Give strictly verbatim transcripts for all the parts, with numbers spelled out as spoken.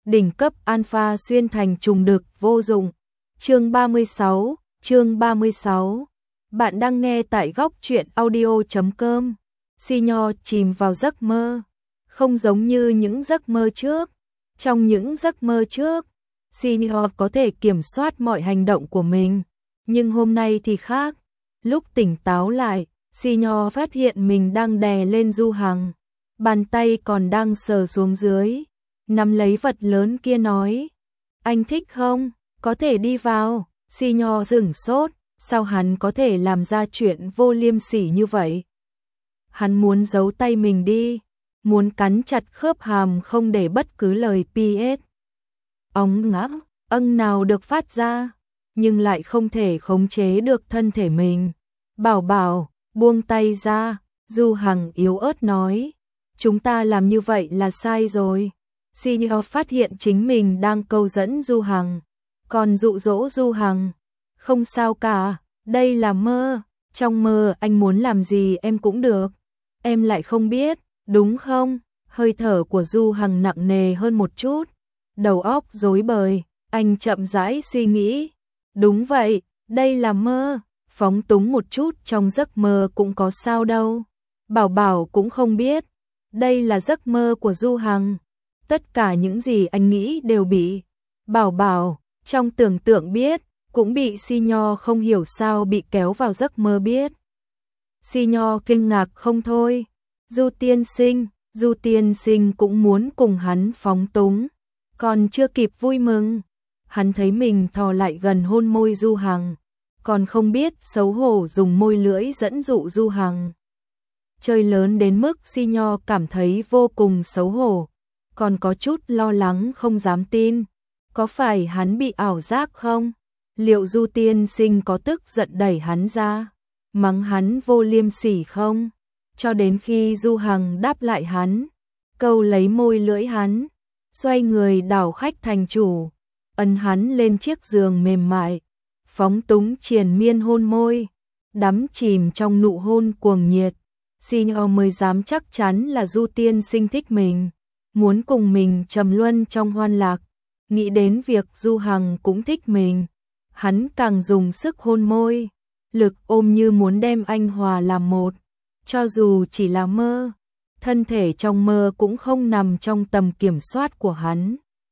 đỉnh cấp alpha xuyên thành trùng đực vô dụng. Chương ba mươi sáu, chương ba mươi sáu. Bạn đang nghe tại góc truyện audio chấm com. Si Nho chìm vào giấc mơ, không giống như những giấc mơ trước. Trong những giấc mơ trước, Si Nho có thể kiểm soát mọi hành động của mình, nhưng hôm nay thì khác. Lúc tỉnh táo lại, Si Nho phát hiện mình đang đè lên Du Hằng, bàn tay còn đang sờ xuống dưới, nắm lấy vật lớn kia nói: "Anh thích không? Có thể đi vào." Si Nho sửng sốt, sao hắn có thể làm ra chuyện vô liêm sỉ như vậy? Hắn muốn giấu tay mình đi, muốn cắn chặt khớp hàm không để bất cứ lời pê ét óng ngã âng nào được phát ra, nhưng lại không thể khống chế được thân thể mình. "Bảo Bảo, buông tay ra." Du Hằng yếu ớt nói. "Chúng ta làm như vậy là sai rồi." Si Nho phát hiện chính mình đang câu dẫn Du Hằng, còn dụ dỗ Du Hằng. "Không sao cả, đây là mơ, trong mơ anh muốn làm gì em cũng được. Em lại không biết, đúng không?" Hơi thở của Du Hằng nặng nề hơn một chút, đầu óc rối bời, anh chậm rãi suy nghĩ. "Đúng vậy, đây là mơ, phóng túng một chút trong giấc mơ cũng có sao đâu. Bảo Bảo cũng không biết, đây là giấc mơ của Du Hằng. Tất cả những gì anh nghĩ đều bị Bảo Bảo trong tưởng tượng biết, cũng bị Si Nho không hiểu sao bị kéo vào giấc mơ biết." Si Nho kinh ngạc không thôi. Du tiên sinh, Du tiên sinh cũng muốn cùng hắn phóng túng. Còn chưa kịp vui mừng, hắn thấy mình thò lại gần hôn môi Du Hằng, còn không biết xấu hổ dùng môi lưỡi dẫn dụ Du Hằng. Chơi lớn đến mức Si Nho cảm thấy vô cùng xấu hổ, còn có chút lo lắng không dám tin. Có phải hắn bị ảo giác không? Liệu Du tiên sinh có tức giận đẩy hắn ra, mắng hắn vô liêm sỉ không? Cho đến khi Du Hằng đáp lại hắn, câu lấy môi lưỡi hắn, xoay người đảo khách thành chủ, ấn hắn lên chiếc giường mềm mại, phóng túng triền miên hôn môi, đắm chìm trong nụ hôn cuồng nhiệt. Si Nho mới dám chắc chắn là Du tiên sinh thích mình, muốn cùng mình trầm luân trong hoan lạc. Nghĩ đến việc Du Hằng cũng thích mình, hắn càng dùng sức hôn môi, lực ôm như muốn đem anh hòa làm một. Cho dù chỉ là mơ, thân thể trong mơ cũng không nằm trong tầm kiểm soát của hắn.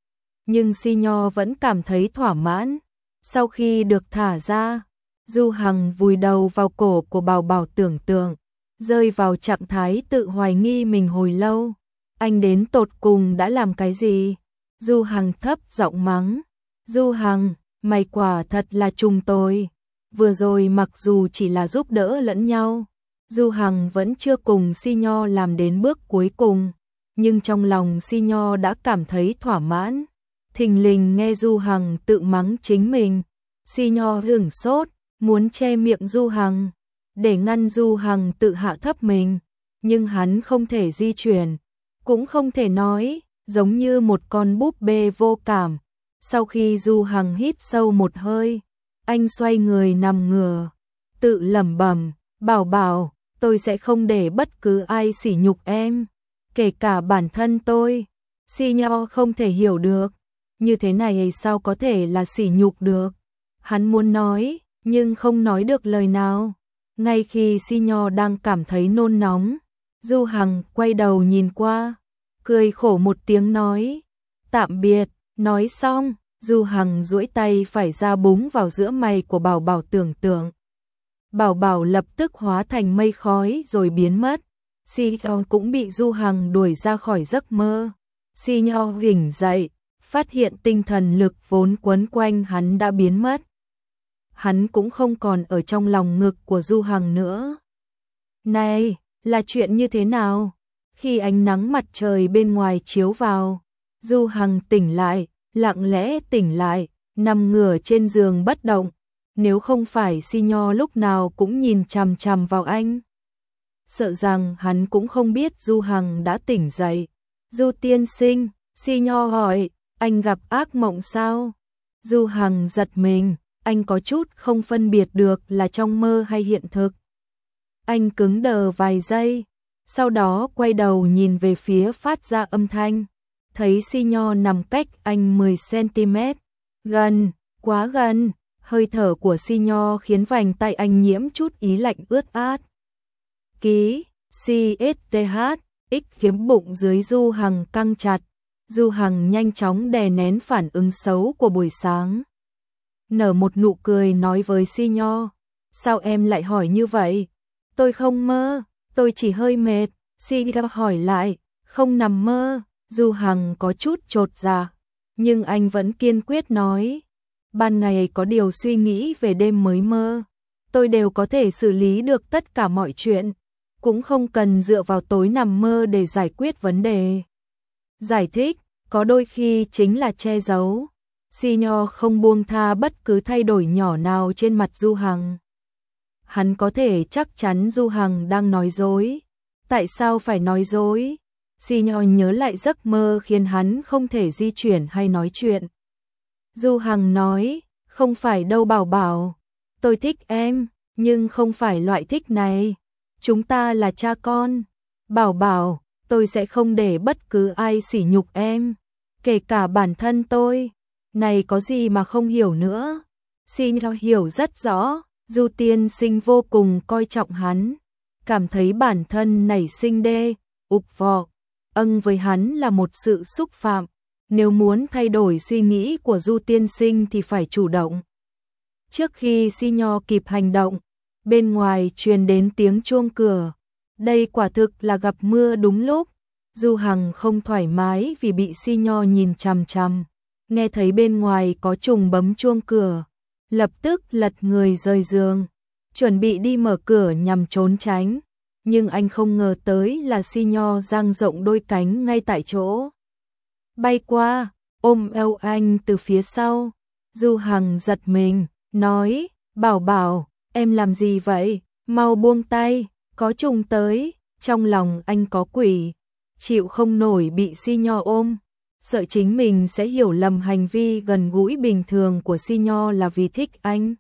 Nhưng Si Nho vẫn cảm thấy thỏa mãn. Sau khi được thả ra, Du Hằng vùi đầu vào cổ của Bảo Bảo tưởng tượng, rơi vào trạng thái tự hoài nghi mình hồi lâu. Anh đến tột cùng đã làm cái gì? Du Hằng thấp giọng mắng. "Du Hằng, mày quả thật là trùng tôi. Vừa rồi mặc dù chỉ là giúp đỡ lẫn nhau, Du Hằng vẫn chưa cùng Si Nho làm đến bước cuối cùng, nhưng trong lòng Si Nho đã cảm thấy thỏa mãn." Thình lình nghe Du Hằng tự mắng chính mình, Si Nho sửng sốt, muốn che miệng Du Hằng để ngăn Du Hằng tự hạ thấp mình, nhưng hắn không thể di chuyển, cũng không thể nói, giống như một con búp bê vô cảm. Sau khi Du Hằng hít sâu một hơi, anh xoay người nằm ngửa, tự lẩm bẩm: "Bảo Bảo, tôi sẽ không để bất cứ ai sỉ nhục em, kể cả bản thân tôi." Si Nho không thể hiểu được, như thế này sao có thể là sỉ nhục được. Hắn muốn nói, nhưng không nói được lời nào. Ngay khi Si Nho đang cảm thấy nôn nóng, Du Hằng quay đầu nhìn qua, cười khổ một tiếng nói: "Tạm biệt." Nói xong, Du Hằng duỗi tay phải ra búng vào giữa mày của Bảo Bảo tưởng tượng. Bảo Bảo lập tức hóa thành mây khói rồi biến mất. Si Nho cũng bị Du Hằng đuổi ra khỏi giấc mơ. Si Nho tỉnh dậy, phát hiện tinh thần lực vốn quấn quanh hắn đã biến mất. Hắn cũng không còn ở trong lòng ngực của Du Hằng nữa. Này, là chuyện như thế nào? Khi ánh nắng mặt trời bên ngoài chiếu vào, Du Hằng tỉnh lại, lặng lẽ tỉnh lại, nằm ngửa trên giường bất động. Nếu không phải Si Nho lúc nào cũng nhìn chằm chằm vào anh, sợ rằng hắn cũng không biết Du Hằng đã tỉnh dậy. "Du tiên sinh," Si Nho hỏi, "anh gặp ác mộng sao?" Du Hằng giật mình, anh có chút không phân biệt được là trong mơ hay hiện thực. Anh cứng đờ vài giây, sau đó quay đầu nhìn về phía phát ra âm thanh. thấy Si Nho nằm cách anh mười xăng-ti-mét, gần, quá gần, hơi thở của Si Nho khiến vành tay anh nhiễm chút ý lạnh ướt át. Ký, xê ét tê hát, X khiếm bụng dưới Du Hằng căng chặt, Du Hằng nhanh chóng đè nén phản ứng xấu của buổi sáng. Nở một nụ cười nói với Si Nho, sao em lại hỏi như vậy? Tôi không mơ, tôi chỉ hơi mệt. Si Nho hỏi lại, không nằm mơ. Du Hằng có chút chột dạ, nhưng anh vẫn kiên quyết nói, ban ngày có điều suy nghĩ về đêm mới mơ. Tôi đều có thể xử lý được tất cả mọi chuyện, cũng không cần dựa vào tối nằm mơ để giải quyết vấn đề. Giải thích, có đôi khi chính là che giấu. Si Nho không buông tha bất cứ thay đổi nhỏ nào trên mặt Du Hằng. Hắn có thể chắc chắn Du Hằng đang nói dối. Tại sao phải nói dối? Si Nho nhớ lại giấc mơ khiến hắn không thể di chuyển hay nói chuyện. Du Hằng nói, không phải đâu Bảo Bảo. Tôi thích em, nhưng không phải loại thích này. Chúng ta là cha con. Bảo Bảo, tôi sẽ không để bất cứ ai sỉ nhục em, kể cả bản thân tôi. Này có gì mà không hiểu nữa. Si Nho hiểu rất rõ, Du tiên sinh vô cùng coi trọng hắn, cảm thấy bản thân nảy sinh đê, ục vọ, âng với hắn là một sự xúc phạm. Nếu muốn thay đổi suy nghĩ của Du tiên sinh thì phải chủ động. Trước khi Si Nho kịp hành động, bên ngoài truyền đến tiếng chuông cửa. Đây quả thực là gặp mưa đúng lúc. Du Hằng không thoải mái vì bị Si Nho nhìn chằm chằm. Nghe thấy bên ngoài có trùng bấm chuông cửa, lập tức lật người rời giường, chuẩn bị đi mở cửa nhằm trốn tránh. Nhưng anh không ngờ tới là Si Nho dang rộng đôi cánh ngay tại chỗ. Bay qua, ôm eo anh từ phía sau. Du Hằng giật mình, nói, Bảo Bảo, em làm gì vậy? Mau buông tay, có trùng tới. Trong lòng anh có quỷ, chịu không nổi bị Si Nho ôm. Sợ chính mình sẽ hiểu lầm hành vi gần gũi bình thường của Si Nho là vì thích anh.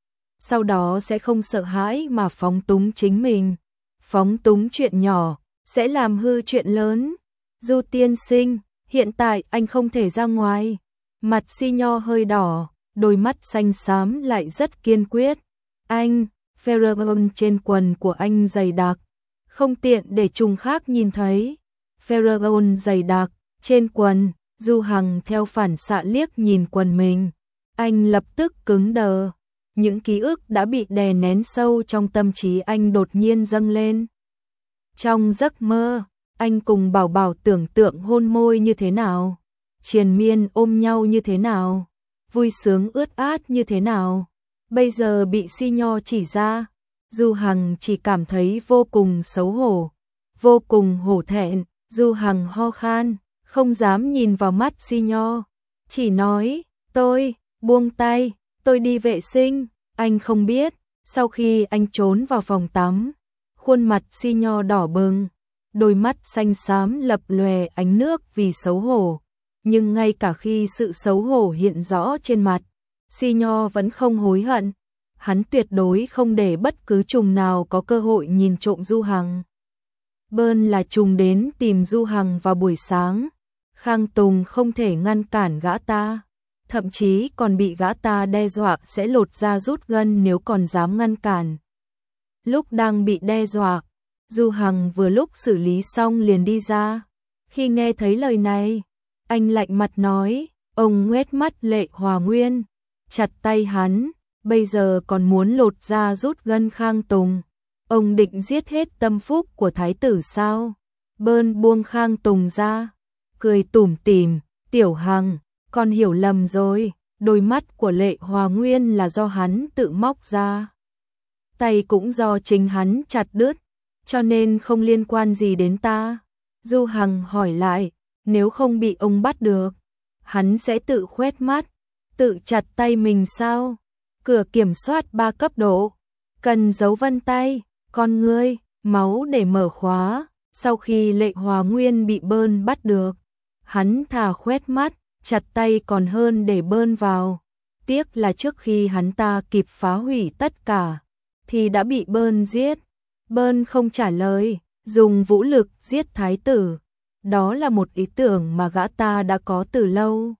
Sau đó sẽ không sợ hãi mà phóng túng chính mình. Phóng túng chuyện nhỏ, sẽ làm hư chuyện lớn. Du tiên sinh, hiện tại anh không thể ra ngoài. Mặt Si Nho hơi đỏ, đôi mắt xanh xám lại rất kiên quyết. Anh, pheromone trên quần của anh dày đặc, không tiện để trùng khác nhìn thấy. Pheromone dày đặc trên quần. Du Hằng theo phản xạ liếc nhìn quần mình. Anh lập tức cứng đờ. Những ký ức đã bị đè nén sâu trong tâm trí anh đột nhiên dâng lên. Trong giấc mơ, anh cùng Bảo Bảo tưởng tượng hôn môi như thế nào, triền miên ôm nhau như thế nào, vui sướng ướt át như thế nào. Bây giờ bị Si Nho chỉ ra, Du Hằng chỉ cảm thấy vô cùng xấu hổ, vô cùng hổ thẹn. Du Hằng ho khan, không dám nhìn vào mắt Si Nho, chỉ nói, tôi, buông tay, tôi đi vệ sinh. Anh không biết, sau khi anh trốn vào phòng tắm, khuôn mặt Si Nho đỏ bừng, đôi mắt xanh xám lập lòe ánh nước vì xấu hổ. Nhưng ngay cả khi sự xấu hổ hiện rõ trên mặt, Si Nho vẫn không hối hận. Hắn tuyệt đối không để bất cứ trùng nào có cơ hội nhìn trộm Du Hằng. Bơn là trùng đến tìm Du Hằng vào buổi sáng. Khang Tùng không thể ngăn cản gã ta, thậm chí còn bị gã ta đe dọa sẽ lột da rút gân nếu còn dám ngăn cản. Lúc đang bị đe dọa, Du Hằng vừa lúc xử lý xong liền đi ra. Khi nghe thấy lời này, anh lạnh mặt nói, ông ngoét mắt Lệ Hòa Nguyên, chặt tay hắn, bây giờ còn muốn lột da rút gân Khang Tùng. Ông định giết hết tâm phúc của thái tử sao? Bơn buông Khang Tùng ra, cười tủm tỉm, Tiểu Hằng, con hiểu lầm rồi, đôi mắt của Lệ Hòa Nguyên là do hắn tự móc ra. Tay cũng do chính hắn chặt đứt, cho nên không liên quan gì đến ta. Du Hằng hỏi lại, nếu không bị ông bắt được, hắn sẽ tự khoét mắt, tự chặt tay mình sao? Cửa kiểm soát ba cấp độ, cần dấu vân tay, con ngươi, máu để mở khóa. Sau khi Lệ Hòa Nguyên bị Bơn bắt được, hắn thà khoét mắt, chặt tay còn hơn để Bơn vào. Tiếc là trước khi hắn ta kịp phá hủy tất cả, thì đã bị Bơn giết. Bơn không trả lời, dùng vũ lực giết thái tử. Đó là một ý tưởng mà gã ta đã có từ lâu.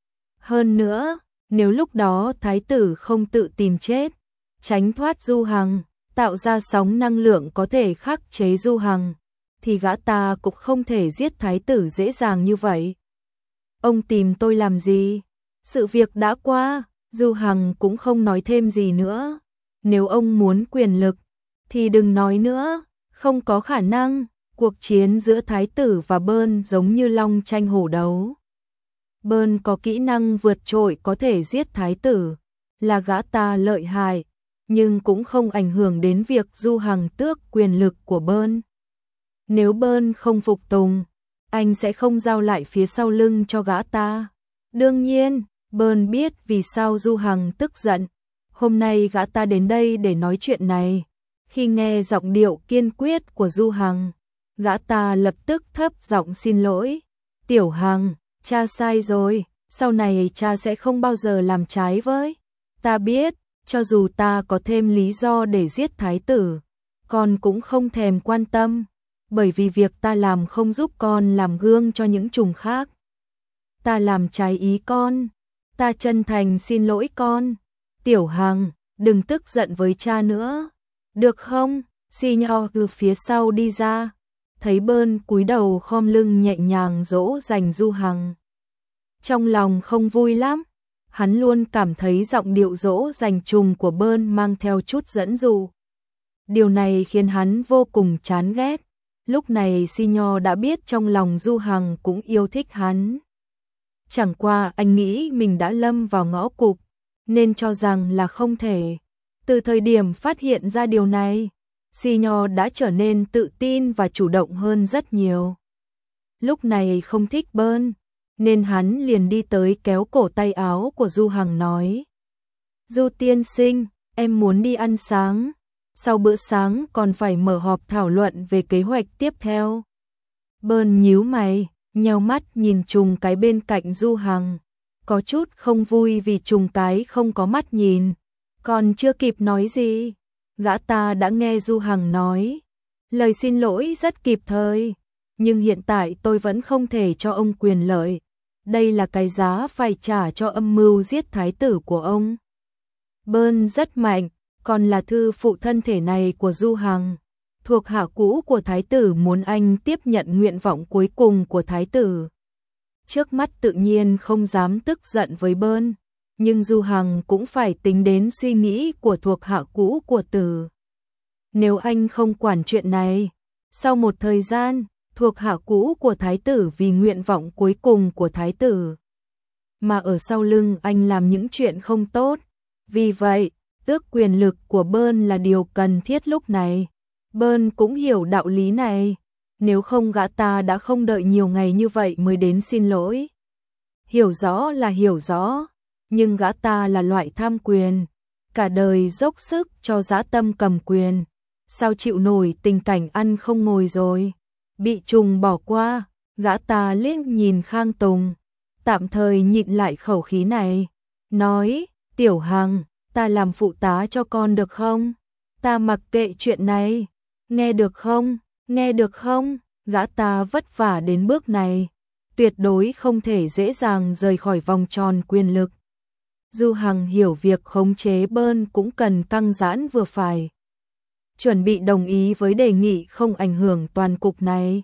Hơn nữa, nếu lúc đó thái tử không tự tìm chết, tránh thoát Du Hằng, tạo ra sóng năng lượng có thể khắc chế Du Hằng, thì gã ta cũng không thể giết thái tử dễ dàng như vậy. Ông tìm tôi làm gì? Sự việc đã qua, Du Hằng cũng không nói thêm gì nữa. Nếu ông muốn quyền lực, thì đừng nói nữa, không có khả năng. Cuộc chiến giữa thái tử và Bơn giống như long tranh hổ đấu. Bơn có kỹ năng vượt trội có thể giết thái tử, là gã ta lợi hại, nhưng cũng không ảnh hưởng đến việc Du Hằng tước quyền lực của Bơn. Nếu Bơn không phục tùng, anh sẽ không giao lại phía sau lưng cho gã ta. Đương nhiên, Bơn biết vì sao Du Hằng tức giận. Hôm nay gã ta đến đây để nói chuyện này. Khi nghe giọng điệu kiên quyết của Du Hằng, gã ta lập tức thấp giọng xin lỗi. Tiểu Hằng, cha sai rồi, sau này cha sẽ không bao giờ làm trái với. Ta biết, cho dù ta có thêm lý do để giết thái tử, con cũng không thèm quan tâm, bởi vì việc ta làm không giúp con làm gương cho những trùng khác. Ta làm trái ý con, ta chân thành xin lỗi con. Tiểu Hằng, đừng tức giận với cha nữa, được không? Si Nho từ phía sau đi ra, thấy Bơn cúi đầu khom lưng nhẹ nhàng dỗ dành Du Hằng. Trong lòng không vui lắm, hắn luôn cảm thấy giọng điệu dỗ dành trùng của Bơn mang theo chút dẫn dụ. Điều này khiến hắn vô cùng chán ghét. Lúc này Si Nho đã biết trong lòng Du Hằng cũng yêu thích hắn. Chẳng qua anh nghĩ mình đã lâm vào ngõ cụt, nên cho rằng là không thể. Từ thời điểm phát hiện ra điều này, Si Nho đã trở nên tự tin và chủ động hơn rất nhiều. Lúc này không thích Bơn, nên hắn liền đi tới kéo cổ tay áo của Du Hằng nói: Du tiên sinh, em muốn đi ăn sáng. Sau bữa sáng còn phải mở họp thảo luận về kế hoạch tiếp theo. Bơn nhíu mày, nheo mắt nhìn trùng cái bên cạnh Du Hằng, có chút không vui vì trùng cái không có mắt nhìn. Còn chưa kịp nói gì, gã ta đã nghe Du Hằng nói: lời xin lỗi rất kịp thời, nhưng hiện tại tôi vẫn không thể cho ông quyền lợi. Đây là cái giá phải trả cho âm mưu giết thái tử của ông. Bơn rất mạnh, còn là thư phụ thân thể này của Du Hằng, thuộc hạ cũ của thái tử, muốn anh tiếp nhận nguyện vọng cuối cùng của thái tử. Trước mắt tự nhiên không dám tức giận với Bơn, nhưng Du Hằng cũng phải tính đến suy nghĩ của thuộc hạ cũ của tử. Nếu anh không quản chuyện này, sau một thời gian, thuộc hạ cũ của thái tử vì nguyện vọng cuối cùng của thái tử mà ở sau lưng anh làm những chuyện không tốt. Vì vậy, tước quyền lực của Bơn là điều cần thiết lúc này. Bơn cũng hiểu đạo lý này, nếu không gã ta đã không đợi nhiều ngày như vậy mới đến xin lỗi. Hiểu rõ là hiểu rõ, nhưng gã ta là loại tham quyền, cả đời dốc sức cho dã tâm cầm quyền, sao chịu nổi tình cảnh ăn không ngồi rồi. Bị trùng bỏ qua, gã ta liếc nhìn Khang Tùng, tạm thời nhịn lại khẩu khí này, nói: Tiểu Hằng, ta làm phụ tá cho con được không? Ta mặc kệ chuyện này, nghe được không? Nghe được không? Gã ta vất vả đến bước này, tuyệt đối không thể dễ dàng rời khỏi vòng tròn quyền lực. Du Hằng hiểu việc khống chế Bơn cũng cần căng giãn vừa phải, chuẩn bị đồng ý với đề nghị không ảnh hưởng toàn cục này.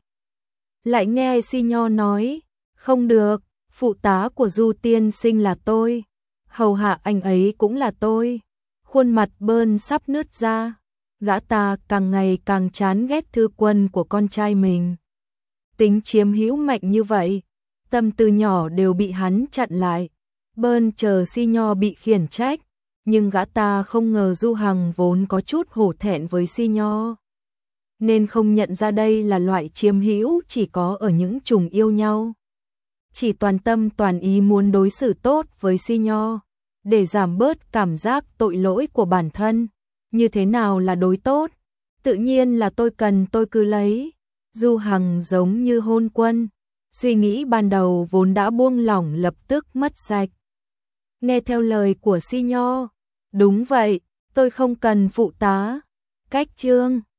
Lại nghe Si Nho nói: không được, phụ tá của Du tiên sinh là tôi, hầu hạ anh ấy cũng là tôi. Khuôn mặt Bơn sắp nứt ra, gã ta càng ngày càng chán ghét thư quân của con trai mình. Tính chiếm hữu mạnh như vậy, tâm tư nhỏ đều bị hắn chặn lại. Bơn chờ Si Nho bị khiển trách, nhưng gã ta không ngờ Du Hằng vốn có chút hổ thẹn với Si Nho, nên không nhận ra đây là loại chiếm hữu chỉ có ở những trùng yêu nhau. Chỉ toàn tâm toàn ý muốn đối xử tốt với Si Nho, để giảm bớt cảm giác tội lỗi của bản thân. Như thế nào là đối tốt? Tự nhiên là tôi cần tôi cứ lấy. Du Hằng giống như hôn quân, suy nghĩ ban đầu vốn đã buông lỏng lập tức mất sạch. Nghe theo lời của Si Nho, đúng vậy, tôi không cần phụ tá. Cách chương